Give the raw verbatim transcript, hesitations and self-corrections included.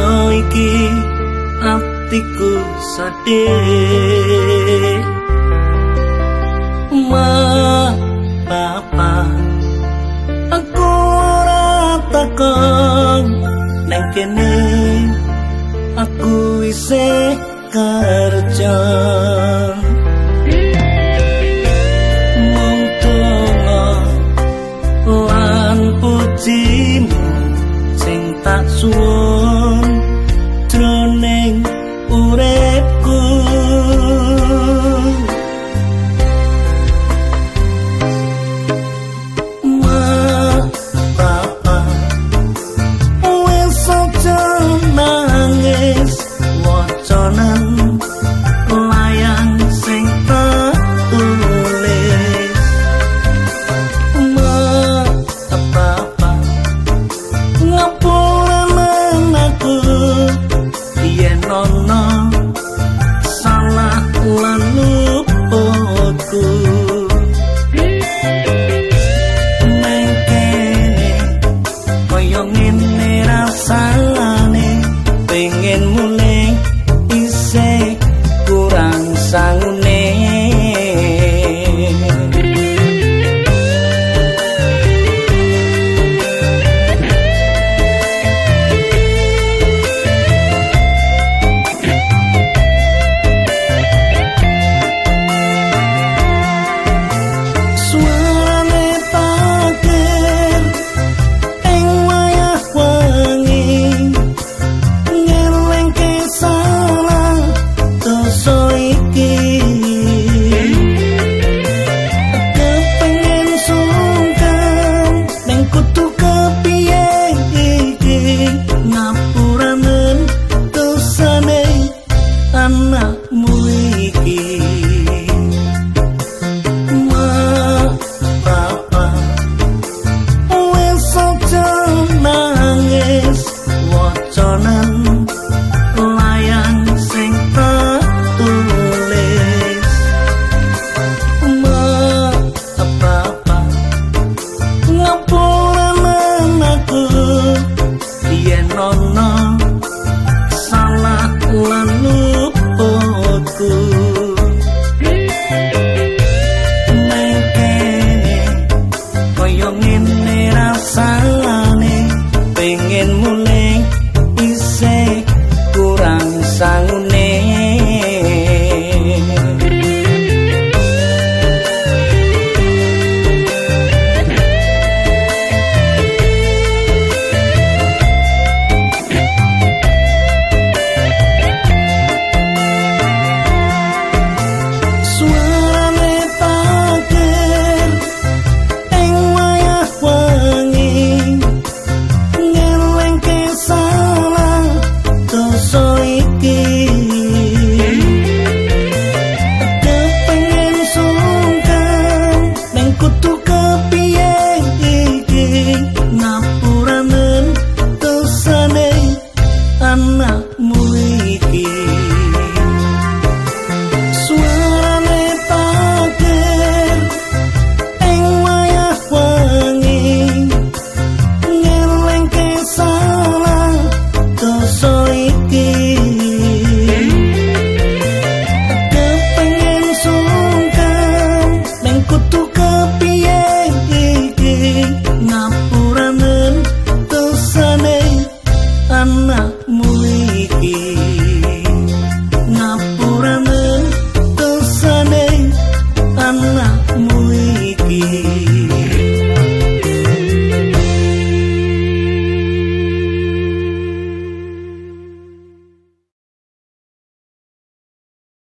iki atiku sedih. Ma papa aku ora takon nang kene aku isih kerja. Mung donga lan pujimu sing tak suwun jroning uripku. Ma papa wis aja nangis wacanan layang sing tak tulis. Ma papa ngapura aku yen ana salah lan luputku. Nang kene koyo ngene rasane pengen mulih isih kurang sangune. Anakmu iki ma papa wis aja nangis wacanan layang sing tak tulis. Ma papa ngapura aku yen ana salah lan luputku. Nang kene koyo ngene rasane pengen mulih isih kurang sangune. Anakmu